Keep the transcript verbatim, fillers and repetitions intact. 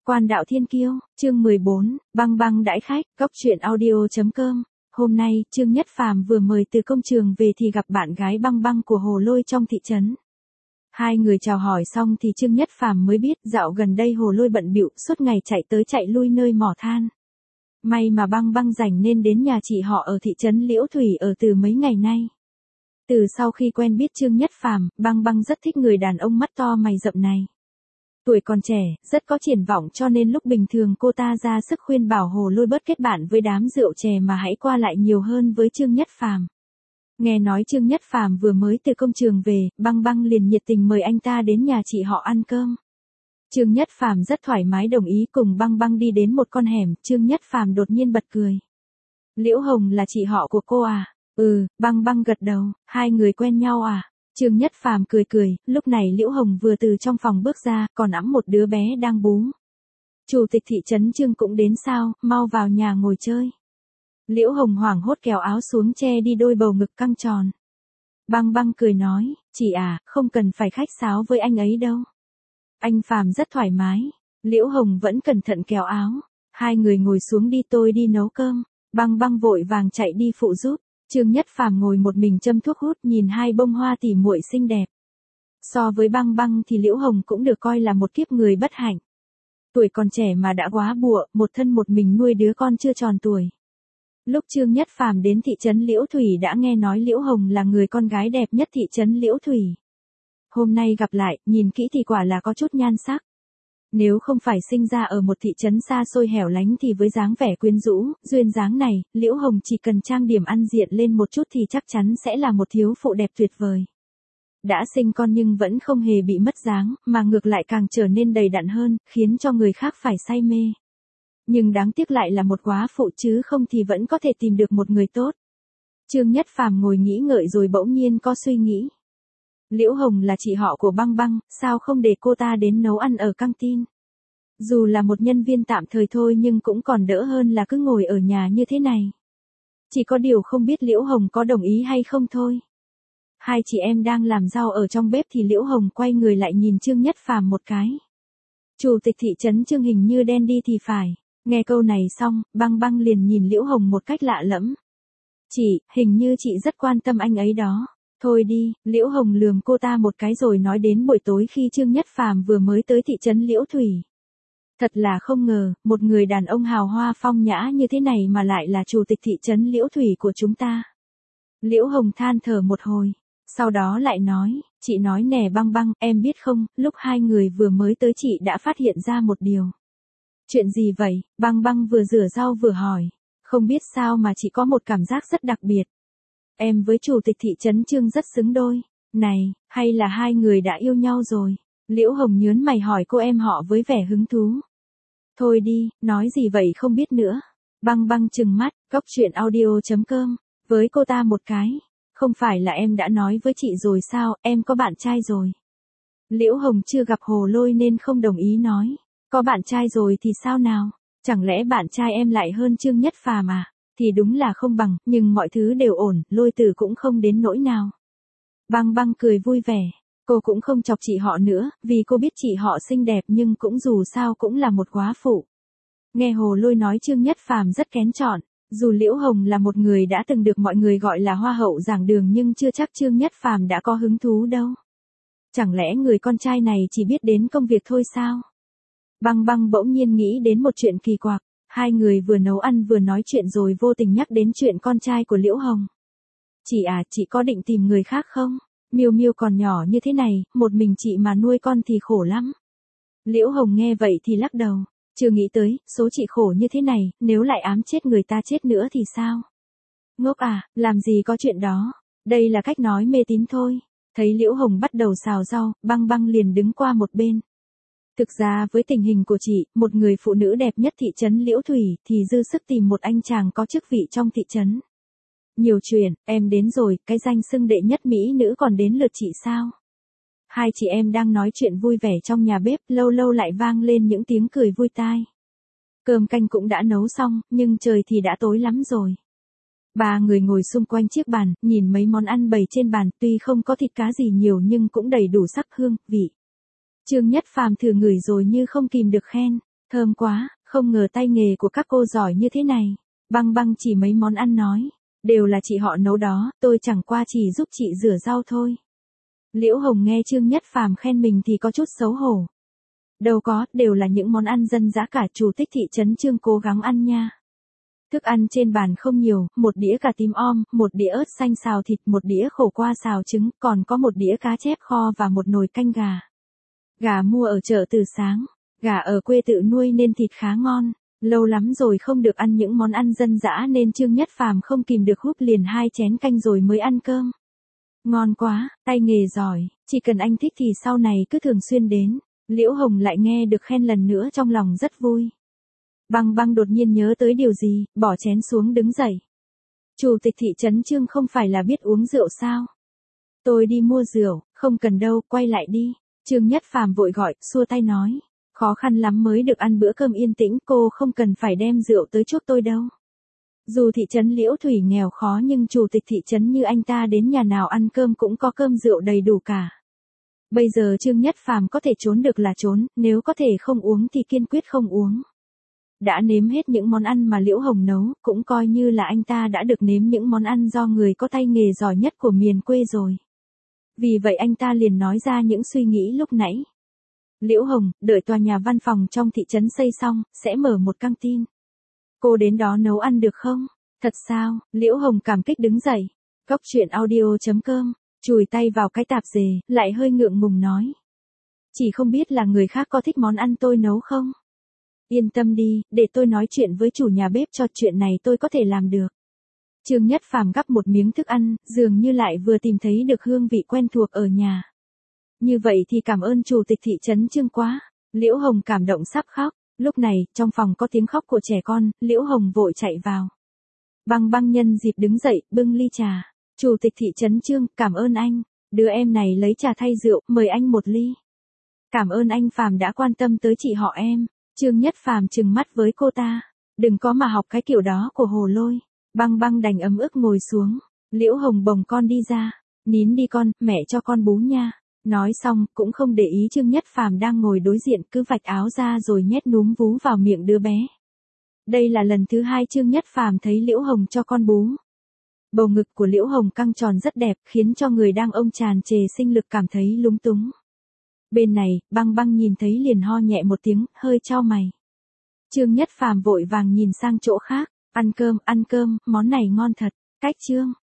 Quan đạo thiên kiêu, chương mười bốn, băng băng đãi khách, góc truyện audio chấm com. Hôm nay, Trương Nhất Phàm vừa mời từ công trường về thì gặp bạn gái băng băng của Hồ Lôi trong thị trấn. Hai người chào hỏi xong thì Trương Nhất Phàm mới biết dạo gần đây Hồ Lôi bận bịu suốt ngày chạy tới chạy lui nơi mỏ than. May mà băng băng rảnh nên đến nhà chị họ ở thị trấn Liễu Thủy ở từ mấy ngày nay. Từ sau khi quen biết Trương Nhất Phàm, băng băng rất thích người đàn ông mắt to mày rậm này. Tuổi còn trẻ, rất có triển vọng cho nên lúc bình thường cô ta ra sức khuyên bảo Hồ Lôi bớt kết bạn với đám rượu chè mà hãy qua lại nhiều hơn với Trương Nhất Phàm. Nghe nói Trương Nhất Phàm vừa mới từ công trường về, băng băng liền nhiệt tình mời anh ta đến nhà chị họ ăn cơm. Trương Nhất Phàm rất thoải mái đồng ý cùng băng băng đi đến một con hẻm, Trương Nhất Phàm đột nhiên bật cười. Liễu Hồng là chị họ của cô à? Ừ, băng băng gật đầu, hai người quen nhau à? Trương Nhất Phàm cười cười, lúc này Liễu Hồng vừa từ trong phòng bước ra, còn ẵm một đứa bé đang bú. Chủ tịch thị trấn Trương cũng đến sao, mau vào nhà ngồi chơi. Liễu Hồng hoảng hốt kéo áo xuống che đi đôi bầu ngực căng tròn. Băng băng cười nói, chị à, không cần phải khách sáo với anh ấy đâu. Anh Phàm rất thoải mái. Liễu Hồng vẫn cẩn thận kéo áo. Hai người ngồi xuống đi, tôi đi nấu cơm. Băng băng vội vàng chạy đi phụ giúp. Trương Nhất Phàm ngồi một mình châm thuốc hút nhìn hai bông hoa tỉ muội xinh đẹp. So với băng băng thì Liễu Hồng cũng được coi là một kiếp người bất hạnh. Tuổi còn trẻ mà đã quá bụa, một thân một mình nuôi đứa con chưa tròn tuổi. Lúc Trương Nhất Phàm đến thị trấn Liễu Thủy đã nghe nói Liễu Hồng là người con gái đẹp nhất thị trấn Liễu Thủy. Hôm nay gặp lại, nhìn kỹ thì quả là có chút nhan sắc. Nếu không phải sinh ra ở một thị trấn xa xôi hẻo lánh thì với dáng vẻ quyến rũ, duyên dáng này, Liễu Hồng chỉ cần trang điểm ăn diện lên một chút thì chắc chắn sẽ là một thiếu phụ đẹp tuyệt vời. Đã sinh con nhưng vẫn không hề bị mất dáng, mà ngược lại càng trở nên đầy đặn hơn, khiến cho người khác phải say mê. Nhưng đáng tiếc lại là một góa phụ chứ không thì vẫn có thể tìm được một người tốt. Trương Nhất Phàm ngồi nghĩ ngợi rồi bỗng nhiên có suy nghĩ. Liễu Hồng là chị họ của băng băng, sao không để cô ta đến nấu ăn ở căng tin? Dù là một nhân viên tạm thời thôi nhưng cũng còn đỡ hơn là cứ ngồi ở nhà như thế này. Chỉ có điều không biết Liễu Hồng có đồng ý hay không thôi. Hai chị em đang làm rau ở trong bếp thì Liễu Hồng quay người lại nhìn Trương Nhất Phàm một cái. Chủ tịch thị trấn Trương hình như đen đi thì phải. Nghe câu này xong, băng băng liền nhìn Liễu Hồng một cách lạ lẫm. Chị, hình như chị rất quan tâm anh ấy đó. Thôi đi, Liễu Hồng lườm cô ta một cái rồi nói đến buổi tối khi Trương Nhất Phàm vừa mới tới thị trấn Liễu Thủy. Thật là không ngờ, một người đàn ông hào hoa phong nhã như thế này mà lại là chủ tịch thị trấn Liễu Thủy của chúng ta. Liễu Hồng than thở một hồi, sau đó lại nói, chị nói nè băng băng, em biết không, lúc hai người vừa mới tới chị đã phát hiện ra một điều. Chuyện gì vậy? Băng băng vừa rửa rau vừa hỏi, không biết sao mà chị có một cảm giác rất đặc biệt. Em với chủ tịch thị trấn Trương rất xứng đôi. Này, hay là hai người đã yêu nhau rồi? Liễu Hồng nhớn mày hỏi cô em họ với vẻ hứng thú. Thôi đi, nói gì vậy không biết nữa. Băng băng trừng mắt, góc truyện audio chấm com, với cô ta một cái. Không phải là em đã nói với chị rồi sao, em có bạn trai rồi. Liễu Hồng chưa gặp Hồ Lôi nên không đồng ý nói. Có bạn trai rồi thì sao nào? Chẳng lẽ bạn trai em lại hơn Trương Nhất Phàm à? Thì đúng là không bằng, nhưng mọi thứ đều ổn, Lôi Tử cũng không đến nỗi nào. Băng băng cười vui vẻ, cô cũng không chọc chị họ nữa, vì cô biết chị họ xinh đẹp nhưng cũng dù sao cũng là một góa phụ. Nghe Hồ Lôi nói Trương Nhất Phàm rất kén chọn, dù Liễu Hồng là một người đã từng được mọi người gọi là hoa hậu giảng đường nhưng chưa chắc Trương Nhất Phàm đã có hứng thú đâu. Chẳng lẽ người con trai này chỉ biết đến công việc thôi sao? Băng băng bỗng nhiên nghĩ đến một chuyện kỳ quặc. Hai người vừa nấu ăn vừa nói chuyện rồi vô tình nhắc đến chuyện con trai của Liễu Hồng. Chị à, chị có định tìm người khác không? Miêu Miêu còn nhỏ như thế này, một mình chị mà nuôi con thì khổ lắm. Liễu Hồng nghe vậy thì lắc đầu, chưa nghĩ tới, số chị khổ như thế này, nếu lại ám chết người ta chết nữa thì sao? Ngốc à, làm gì có chuyện đó, đây là cách nói mê tín thôi. Thấy Liễu Hồng bắt đầu xào rau, băng băng liền đứng qua một bên. Thực ra với tình hình của chị, một người phụ nữ đẹp nhất thị trấn Liễu Thủy thì dư sức tìm một anh chàng có chức vị trong thị trấn. Nhiều chuyện, em đến rồi, cái danh xưng đệ nhất mỹ nữ còn đến lượt chị sao? Hai chị em đang nói chuyện vui vẻ trong nhà bếp, lâu lâu lại vang lên những tiếng cười vui tai. Cơm canh cũng đã nấu xong, nhưng trời thì đã tối lắm rồi. Ba người ngồi xung quanh chiếc bàn, nhìn mấy món ăn bày trên bàn, tuy không có thịt cá gì nhiều nhưng cũng đầy đủ sắc hương, vị. Trương Nhất Phàm thử ngửi rồi như không kìm được khen, Thơm quá, không ngờ tay nghề của các cô giỏi như thế này. Băng băng chỉ mấy món ăn nói, đều là chị họ nấu đó, tôi chẳng qua chỉ giúp chị rửa rau thôi. Liễu Hồng nghe Trương Nhất Phàm khen mình thì có chút xấu hổ. Đâu có, đều là những món ăn dân dã cả, chủ tịch thị trấn Trương cố gắng ăn nha. Thức ăn trên bàn không nhiều, một đĩa cà tím om, một đĩa ớt xanh xào thịt, một đĩa khổ qua xào trứng, còn có một đĩa cá chép kho và một nồi canh gà. Gà mua ở chợ từ sáng, gà ở quê tự nuôi nên thịt khá ngon. Lâu lắm rồi không được ăn những món ăn dân dã nên Trương Nhất Phàm không kìm được húp liền hai chén canh rồi mới ăn cơm. Ngon quá, tay nghề giỏi, chỉ cần anh thích thì sau này cứ thường xuyên đến. Liễu Hồng lại nghe được khen lần nữa trong lòng rất vui. Băng băng đột nhiên nhớ tới điều gì, bỏ chén xuống đứng dậy. Chủ tịch thị trấn Trương không phải là biết uống rượu sao? Tôi đi mua rượu, không cần đâu, quay lại đi. Trương Nhất Phàm vội gọi, xua tay nói. Khó khăn lắm mới được ăn bữa cơm yên tĩnh, cô không cần phải đem rượu tới chuốc tôi đâu. Dù thị trấn Liễu Thủy nghèo khó nhưng chủ tịch thị trấn như anh ta đến nhà nào ăn cơm cũng có cơm rượu đầy đủ cả. Bây giờ Trương Nhất Phàm có thể trốn được là trốn, nếu có thể không uống thì kiên quyết không uống. Đã nếm hết những món ăn mà Liễu Hồng nấu, cũng coi như là anh ta đã được nếm những món ăn do người có tay nghề giỏi nhất của miền quê rồi. Vì vậy anh ta liền nói ra những suy nghĩ lúc nãy. Liễu Hồng, đợi tòa nhà văn phòng trong thị trấn xây xong, sẽ mở một căng tin. Cô đến đó nấu ăn được không? Thật sao? Liễu Hồng cảm kích đứng dậy. Cốc truyện audio chấm com, chùi tay vào cái tạp dề, lại hơi ngượng ngùng nói. Chỉ không biết là người khác có thích món ăn tôi nấu không? Yên tâm đi, để tôi nói chuyện với chủ nhà bếp cho chuyện này tôi có thể làm được. Trương Nhất Phàm gắp một miếng thức ăn, dường như lại vừa tìm thấy được hương vị quen thuộc ở nhà. Như vậy thì cảm ơn chủ tịch thị trấn Trương quá. Liễu Hồng cảm động sắp khóc. Lúc này, trong phòng có tiếng khóc của trẻ con, Liễu Hồng vội chạy vào. Băng băng nhân dịp đứng dậy, bưng ly trà. Chủ tịch thị trấn Trương, cảm ơn anh. Đứa em này lấy trà thay rượu, mời anh một ly. Cảm ơn anh Phàm đã quan tâm tới chị họ em. Trương Nhất Phàm trừng mắt với cô ta. Đừng có mà học cái kiểu đó của Hồ Lôi. Băng băng đành ấm ức ngồi xuống. Liễu Hồng bồng con đi ra. Nín đi con, mẹ cho con bú nha. Nói xong, cũng không để ý Trương Nhất Phàm đang ngồi đối diện, cứ vạch áo ra rồi nhét núm vú vào miệng đứa bé. Đây là lần thứ hai Trương Nhất Phàm thấy Liễu Hồng cho con bú. Bầu ngực của Liễu Hồng căng tròn rất đẹp, khiến cho người đang ôm tràn trề sinh lực cảm thấy lúng túng. Bên này, băng băng nhìn thấy liền ho nhẹ một tiếng, hơi chau mày. Trương Nhất Phàm vội vàng nhìn sang chỗ khác. Ăn cơm, ăn cơm, món này ngon thật. Cách Trương.